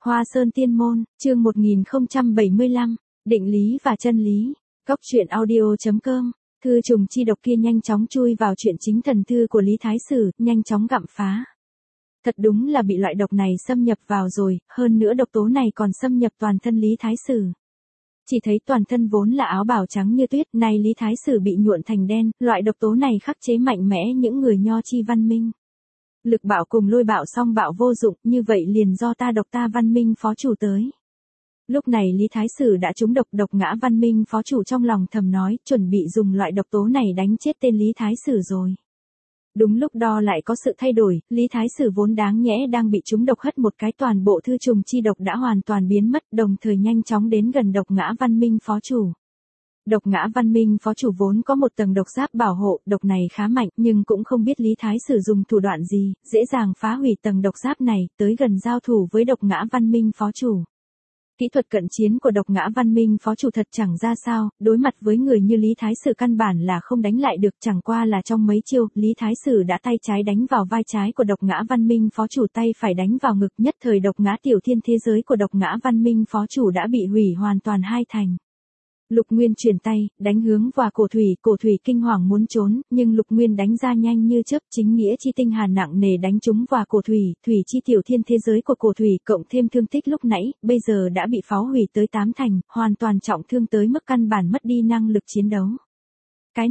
Hoa Sơn Tiên Môn, chương 1075, định lý và chân lý. Góc truyện audio.com. Thư trùng chi độc kia nhanh chóng chui vào chuyện chính thần thư của Lý Thái Sử, nhanh chóng gặm phá. Thật đúng là bị loại độc này xâm nhập vào rồi, hơn nữa độc tố này còn xâm nhập toàn thân Lý Thái Sử. Chỉ thấy toàn thân vốn là áo bào trắng như tuyết, nay Lý Thái Sử bị nhuộn thành đen, loại độc tố này khắc chế mạnh mẽ những người nho chi văn minh. Lực bạo cùng lôi bạo song bạo vô dụng, như vậy liền do ta độc ta văn minh phó chủ tới. Lúc này Lý Thái Sử đã trúng độc, độc ngã văn minh phó chủ trong lòng thầm nói, chuẩn bị dùng loại độc tố này đánh chết tên Lý Thái Sử rồi. Đúng lúc đó lại có sự thay đổi, Lý Thái Sử vốn đáng nhẽ đang bị trúng độc hất một cái, toàn bộ thư trùng chi độc đã hoàn toàn biến mất, đồng thời nhanh chóng đến gần độc ngã văn minh phó chủ. Độc ngã văn minh phó chủ vốn có một tầng độc giáp bảo hộ, độc này khá mạnh, nhưng cũng không biết Lý Thái Sử dùng thủ đoạn gì, dễ dàng phá hủy tầng độc giáp này, tới gần giao thủ với độc ngã văn minh phó chủ. Kỹ thuật cận chiến của độc ngã văn minh phó chủ thật chẳng ra sao, đối mặt với người như Lý Thái Sử căn bản là không đánh lại được, chẳng qua là trong mấy chiêu, Lý Thái Sử đã tay trái đánh vào vai trái của độc ngã văn minh phó chủ, tay phải đánh vào ngực, nhất thời độc ngã tiểu thiên thế giới của độc ngã văn minh phó chủ đã bị hủy hoàn toàn hai thành. Lục Nguyên chuyển tay, đánh hướng vào cổ thủy kinh hoàng muốn trốn, nhưng Lục Nguyên đánh ra nhanh như chớp, chính nghĩa chi tinh hàn nặng nề đánh trúng vào cổ thủy chi tiểu thiên thế giới của cổ thủy, cộng thêm thương tích lúc nãy, bây giờ đã bị phá hủy tới 8 thành, hoàn toàn trọng thương tới mức căn bản mất đi năng lực chiến đấu. Cái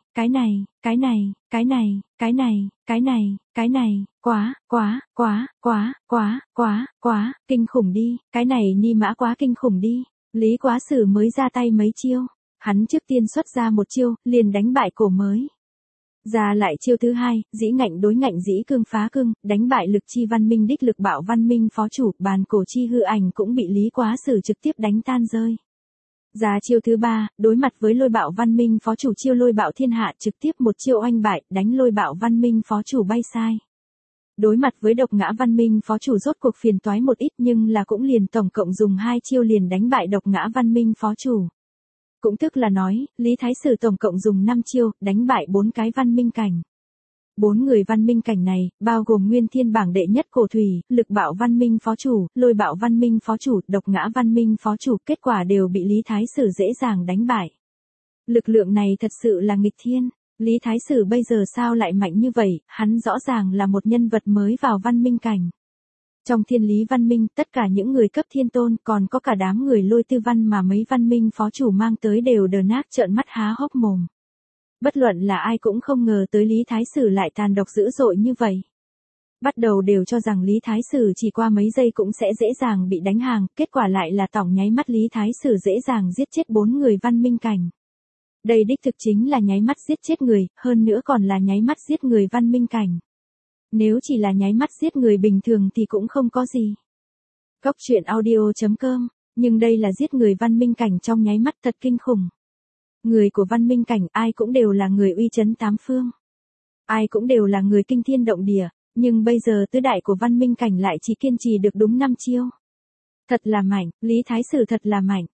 này, quá, kinh khủng đi, cái này ni mã quá kinh khủng đi. Lý Quá Sử mới ra tay mấy chiêu, hắn trước tiên xuất ra một chiêu, liền đánh bại cổ mới. Ra lại chiêu thứ hai, dĩ ngạnh đối ngạnh dĩ cương phá cương, đánh bại lực chi văn minh đích lực bạo văn minh phó chủ, bàn cổ chi hư ảnh cũng bị Lý Quá Sử trực tiếp đánh tan rơi. Ra chiêu thứ ba, đối mặt với lôi bạo văn minh phó chủ chiêu lôi bạo thiên hạ, trực tiếp một chiêu oanh bại, đánh lôi bạo văn minh phó chủ bay sai. Đối mặt với độc ngã văn minh phó chủ rốt cuộc phiền toái một ít, nhưng là cũng liền tổng cộng dùng 2 chiêu liền đánh bại độc ngã văn minh phó chủ. Cũng tức là nói, Lý Thái Sử tổng cộng dùng 5 chiêu, đánh bại 4 cái văn minh cảnh. 4 người văn minh cảnh này, bao gồm nguyên thiên bảng đệ nhất cổ thủy, lực bạo văn minh phó chủ, lôi bạo văn minh phó chủ, độc ngã văn minh phó chủ, kết quả đều bị Lý Thái Sử dễ dàng đánh bại. Lực lượng này thật sự là nghịch thiên. Lý Thái Sử bây giờ sao lại mạnh như vậy, hắn rõ ràng là một nhân vật mới vào văn minh cảnh. Trong thiên lý văn minh, tất cả những người cấp thiên tôn, còn có cả đám người lôi tư văn mà mấy văn minh phó chủ mang tới đều đờ nát trợn mắt há hốc mồm. Bất luận là ai cũng không ngờ tới Lý Thái Sử lại tàn độc dữ dội như vậy. Bắt đầu đều cho rằng Lý Thái Sử chỉ qua mấy giây cũng sẽ dễ dàng bị đánh hàng, kết quả lại là tổng nháy mắt Lý Thái Sử dễ dàng giết chết 4 người văn minh cảnh. Đây đích thực chính là nháy mắt giết chết người, hơn nữa còn là nháy mắt giết người văn minh cảnh. Nếu chỉ là nháy mắt giết người bình thường thì cũng không có gì. Góc truyện audio.com, nhưng đây là giết người văn minh cảnh trong nháy mắt thật kinh khủng. Người của văn minh cảnh ai cũng đều là người uy chấn tám phương. Ai cũng đều là người kinh thiên động địa, nhưng bây giờ tứ đại của văn minh cảnh lại chỉ kiên trì được đúng 5 chiêu. Thật là mạnh, Lý Thái Sử thật là mạnh.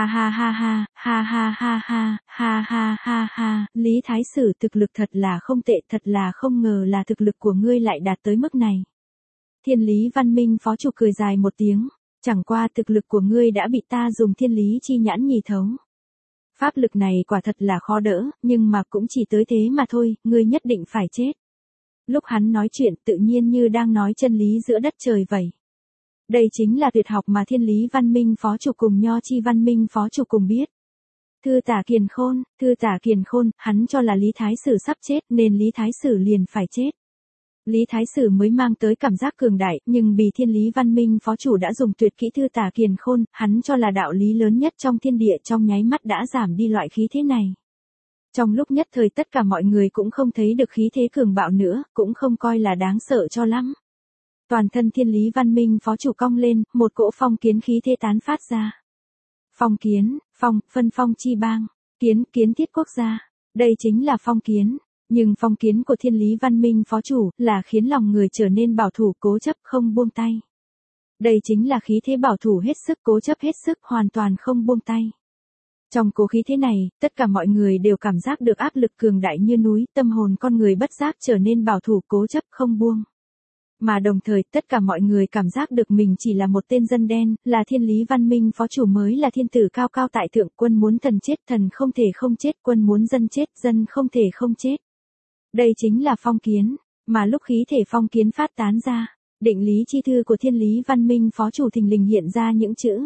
Ha, Lý Thái Sử thực lực thật là không tệ, thật là không ngờ là thực lực của ngươi lại đạt tới mức này. Thiên lý văn minh phó chủ cười dài một tiếng, chẳng qua thực lực của ngươi đã bị ta dùng thiên lý chi nhãn nhì thấu. Pháp lực này quả thật là khó đỡ, nhưng mà cũng chỉ tới thế mà thôi, ngươi nhất định phải chết. Lúc hắn nói chuyện tự nhiên như đang nói chân lý giữa đất trời vậy. Đây chính là tuyệt học mà thiên lý văn minh phó chủ cùng nho chi văn minh phó chủ cùng biết. Thư tả kiền khôn, hắn cho là Lý Thái Sử sắp chết nên Lý Thái Sử liền phải chết. Lý Thái Sử mới mang tới cảm giác cường đại, nhưng bị thiên lý văn minh phó chủ đã dùng tuyệt kỹ thư tả kiền khôn, hắn cho là đạo lý lớn nhất trong thiên địa, trong nháy mắt đã giảm đi loại khí thế này. Trong lúc nhất thời tất cả mọi người cũng không thấy được khí thế cường bạo nữa, cũng không coi là đáng sợ cho lắm. Toàn thân thiên lý văn minh phó chủ cong lên, một cỗ phong kiến khí thế tán phát ra. Phong kiến, phân phong chi bang, kiến thiết quốc gia, đây chính là phong kiến. Nhưng phong kiến của thiên lý văn minh phó chủ là khiến lòng người trở nên bảo thủ cố chấp không buông tay. Đây chính là khí thế bảo thủ hết sức cố chấp hết sức hoàn toàn không buông tay. Trong cố khí thế này, tất cả mọi người đều cảm giác được áp lực cường đại như núi, tâm hồn con người bất giác trở nên bảo thủ cố chấp không buông. Mà đồng thời tất cả mọi người cảm giác được mình chỉ là một tên dân đen, là thiên lý văn minh phó chủ mới là thiên tử cao cao tại thượng, quân muốn thần chết thần không thể không chết, quân muốn dân chết dân không thể không chết. Đây chính là phong kiến, mà lúc khí thể phong kiến phát tán ra, định lý chi thư của thiên lý văn minh phó chủ thình lình hiện ra những chữ.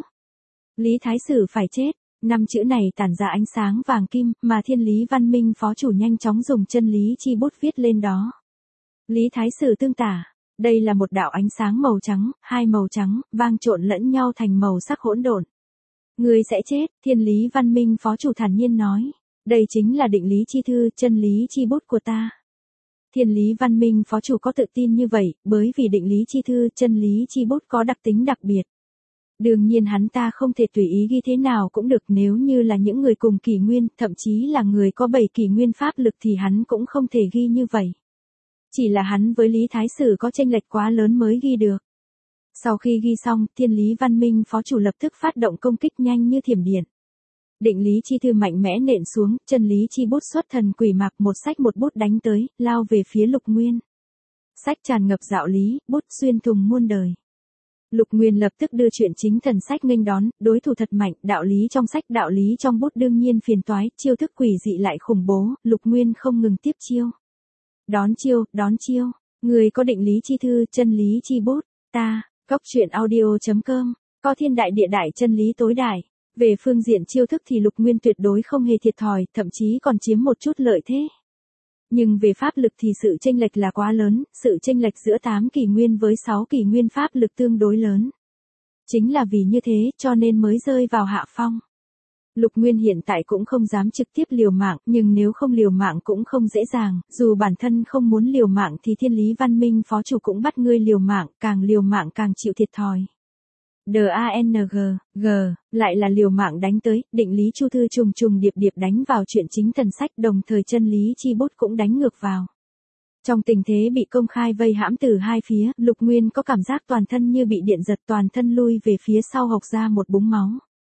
Lý Thái Sử phải chết, 5 chữ này tản ra ánh sáng vàng kim, mà thiên lý văn minh phó chủ nhanh chóng dùng chân lý chi bút viết lên đó. Lý Thái Sử tương tả, đây là một đạo ánh sáng màu trắng, hai màu trắng, vang trộn lẫn nhau thành màu sắc hỗn độn. Người sẽ chết, thiên lý văn minh phó chủ thản nhiên nói. Đây chính là định lý chi thư, chân lý chi bút của ta. Thiên lý văn minh phó chủ có tự tin như vậy, bởi vì định lý chi thư, chân lý chi bút có đặc tính đặc biệt. Đương nhiên hắn ta không thể tùy ý ghi thế nào cũng được, nếu như là những người cùng kỷ nguyên, thậm chí là người có 7 kỷ nguyên pháp lực thì hắn cũng không thể ghi như vậy. Chỉ là hắn với Lý Thái Sử có chênh lệch quá lớn mới ghi được. Sau khi ghi xong, thiên lý văn minh phó chủ lập tức phát động công kích nhanh như thiểm điện. Định lý chi thư mạnh mẽ nện xuống, chân lý chi bút xuất thần quỷ mạc, một sách một bút đánh tới, lao về phía Lục Nguyên. Sách tràn ngập đạo lý, bút xuyên thùng muôn đời. Lục Nguyên lập tức đưa chuyện chính thần sách nghênh đón, đối thủ thật mạnh, đạo lý trong sách, đạo lý trong bút đương nhiên phiền toái, chiêu thức quỷ dị lại khủng bố, Lục Nguyên không ngừng tiếp chiêu. Đón chiêu, người có định lý chi thư, chân lý chi bút, ta, coctruyện.audio.com, có thiên đại địa đại chân lý tối đại. Về phương diện chiêu thức thì Lục Nguyên tuyệt đối không hề thiệt thòi, thậm chí còn chiếm một chút lợi thế. Nhưng về pháp lực thì sự chênh lệch là quá lớn, sự chênh lệch giữa 8 kỷ nguyên với 6 kỷ nguyên pháp lực tương đối lớn. Chính là vì như thế cho nên mới rơi vào hạ phong. Lục Nguyên hiện tại cũng không dám trực tiếp liều mạng, nhưng nếu không liều mạng cũng không dễ dàng, dù bản thân không muốn liều mạng thì thiên lý văn minh phó chủ cũng bắt ngươi liều mạng càng chịu thiệt thòi. DANG, lại là liều mạng đánh tới, định lý chu thư trùng trùng điệp điệp đánh vào chuyện chính thần sách, đồng thời chân lý chi bút cũng đánh ngược vào. Trong tình thế bị công khai vây hãm từ hai phía, Lục Nguyên có cảm giác toàn thân như bị điện giật, toàn thân lui về phía sau hộc ra một búng máu.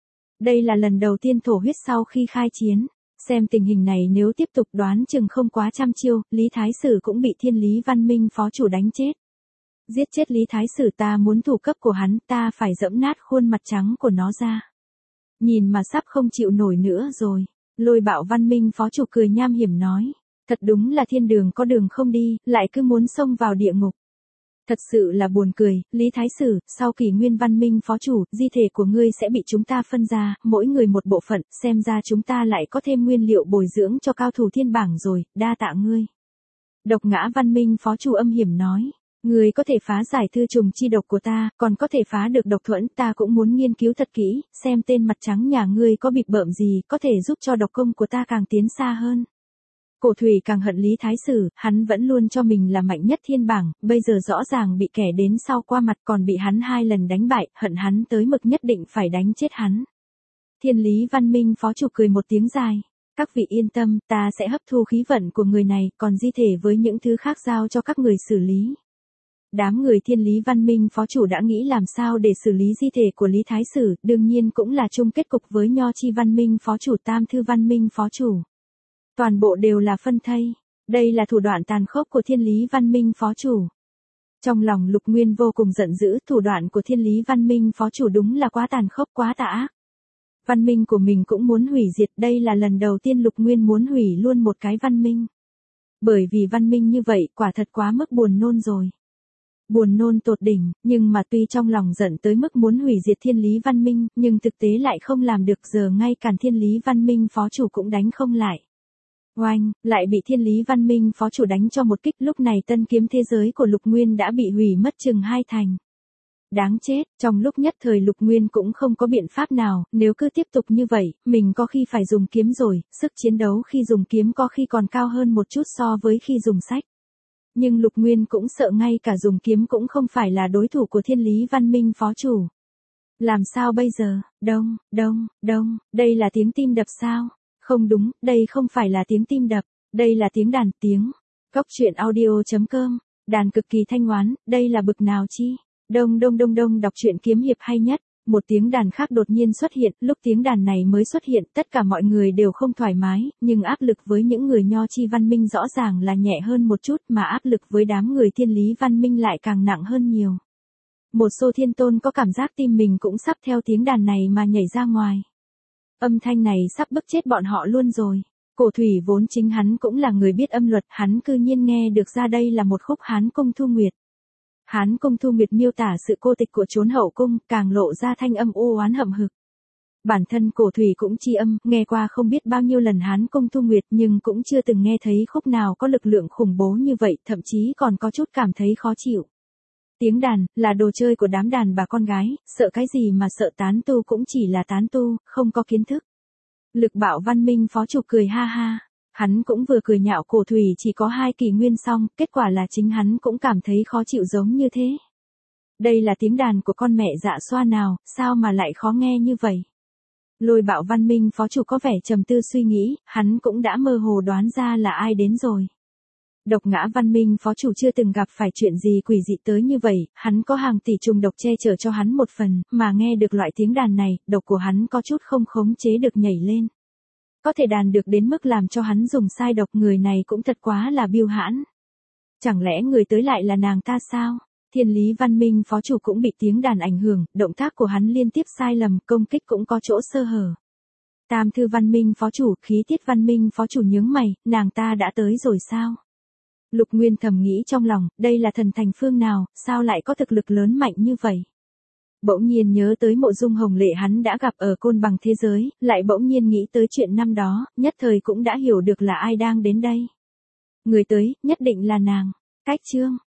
Đây là lần đầu tiên thổ huyết sau khi khai chiến. Xem tình hình này nếu tiếp tục đoán chừng không quá trăm chiêu, Lý Thái Sử cũng bị thiên lý văn minh phó chủ đánh chết. Giết chết Lý Thái Sử, ta muốn thủ cấp của hắn, ta phải dẫm nát khuôn mặt trắng của nó ra. Nhìn mà sắp không chịu nổi nữa rồi. Lôi Bạo văn minh phó chủ cười nham hiểm nói. Thật đúng là thiên đường có đường không đi, lại cứ muốn xông vào địa ngục. Thật sự là buồn cười, Lý Thái Sử, sau kỷ nguyên văn minh phó chủ, di thể của ngươi sẽ bị chúng ta phân ra, mỗi người một bộ phận, xem ra chúng ta lại có thêm nguyên liệu bồi dưỡng cho cao thủ thiên bảng rồi, đa tạ ngươi. Độc Ngã văn minh phó chủ âm hiểm nói, ngươi có thể phá giải thư trùng chi độc của ta, còn có thể phá được độc thuẫn, ta cũng muốn nghiên cứu thật kỹ, xem tên mặt trắng nhà ngươi có bịp bợm gì, có thể giúp cho độc công của ta càng tiến xa hơn. Cổ Thủy càng hận Lý Thái Sử, hắn vẫn luôn cho mình là mạnh nhất thiên bảng, bây giờ rõ ràng bị kẻ đến sau qua mặt còn bị hắn 2 lần đánh bại, hận hắn tới mực nhất định phải đánh chết hắn. Thiên lý văn minh phó chủ cười một tiếng dài. Các vị yên tâm, ta sẽ hấp thu khí vận của người này, còn di thể với những thứ khác giao cho các người xử lý. Đám người thiên lý văn minh phó chủ đã nghĩ làm sao để xử lý di thể của Lý Thái Sử, đương nhiên cũng là chung kết cục với Nho Chi văn minh phó chủ, Tam Thư văn minh phó chủ. Toàn bộ đều là phân thây. Đây là thủ đoạn tàn khốc của thiên lý văn minh phó chủ. Trong lòng Lục Nguyên vô cùng giận dữ, thủ đoạn của thiên lý văn minh phó chủ đúng là quá tàn khốc, quá tà ác. Văn minh của mình cũng muốn hủy diệt, đây là lần đầu tiên Lục Nguyên muốn hủy luôn một cái văn minh. Bởi vì văn minh như vậy quả thật quá mức buồn nôn rồi. Buồn nôn tột đỉnh, nhưng mà tuy trong lòng giận tới mức muốn hủy diệt thiên lý văn minh, nhưng thực tế lại không làm được, giờ ngay cản thiên lý văn minh phó chủ cũng đánh không lại. Oanh, lại bị thiên lý văn minh phó chủ đánh cho một kích, lúc này tân kiếm thế giới của Lục Nguyên đã bị hủy mất chừng 2 thành. Đáng chết, trong lúc nhất thời Lục Nguyên cũng không có biện pháp nào, nếu cứ tiếp tục như vậy, mình có khi phải dùng kiếm rồi, sức chiến đấu khi dùng kiếm có khi còn cao hơn một chút so với khi dùng sách. Nhưng Lục Nguyên cũng sợ ngay cả dùng kiếm cũng không phải là đối thủ của thiên lý văn minh phó chủ. Làm sao bây giờ, đông, đây là tiếng tim đập sao? Không đúng, đây không phải là tiếng tim đập, đây là tiếng đàn, tiếng. Coctruyện.audio.com, đàn cực kỳ thanh ngoán, đây là bực nào chi? Đông đọc truyện kiếm hiệp hay nhất, Một tiếng đàn khác đột nhiên xuất hiện, lúc tiếng đàn này mới xuất hiện, tất cả mọi người đều không thoải mái, nhưng áp lực với những người nho chi văn minh rõ ràng là nhẹ hơn một chút, mà áp lực với đám người thiên lý văn minh lại càng nặng hơn nhiều. Một số thiên tôn có cảm giác tim mình cũng sắp theo tiếng đàn này mà nhảy ra ngoài. Âm thanh này sắp bức chết bọn họ luôn rồi. Cổ thủy vốn chính hắn cũng là người biết âm luật, hắn cư nhiên nghe được ra đây là một khúc Hán Cung Thu Nguyệt. Hán Cung Thu Nguyệt miêu tả sự cô tịch của chốn hậu cung, càng lộ ra thanh âm u oán hậm hực. Bản thân cổ thủy cũng tri âm, nghe qua không biết bao nhiêu lần Hán Cung Thu Nguyệt nhưng cũng chưa từng nghe thấy khúc nào có lực lượng khủng bố như vậy, thậm chí còn có chút cảm thấy khó chịu. Tiếng đàn, là đồ chơi của đám đàn bà con gái, sợ cái gì mà sợ, tán tu cũng chỉ là tán tu, không có kiến thức. Lực Bạo Văn Minh phó chủ cười ha ha. Hắn cũng vừa cười nhạo cổ thủy chỉ có 2 kỷ nguyên xong, kết quả là chính hắn cũng cảm thấy khó chịu giống như thế. Đây là tiếng đàn của con mẹ dạ xoa nào, sao mà lại khó nghe như vậy? Lôi Bạo Văn Minh phó chủ có vẻ trầm tư suy nghĩ, hắn cũng đã mơ hồ đoán ra là ai đến rồi. Độc Ngã Văn Minh phó chủ chưa từng gặp phải chuyện gì quỷ dị tới như vậy, hắn có hàng tỷ trùng độc che chở cho hắn một phần, mà nghe được loại tiếng đàn này, độc của hắn có chút không khống chế được nhảy lên. Có thể đàn được đến mức làm cho hắn dùng sai độc, người này cũng thật quá là biêu hãn. Chẳng lẽ người tới lại là nàng ta sao? Thiên Lý Văn Minh phó chủ cũng bị tiếng đàn ảnh hưởng, động tác của hắn liên tiếp sai lầm, công kích cũng có chỗ sơ hở. Tam Thư Văn Minh phó chủ, Khí Tiết Văn Minh phó chủ nhướng mày, nàng ta đã tới rồi sao? Lục Nguyên thầm nghĩ trong lòng, đây là thần thành phương nào, sao lại có thực lực lớn mạnh như vậy? Bỗng nhiên nhớ tới Mộ Dung Hồng Lệ hắn đã gặp ở Côn Bằng thế giới, lại bỗng nhiên nghĩ tới chuyện năm đó, nhất thời cũng đã hiểu được là ai đang đến đây. Người tới, nhất định là nàng. Cách chương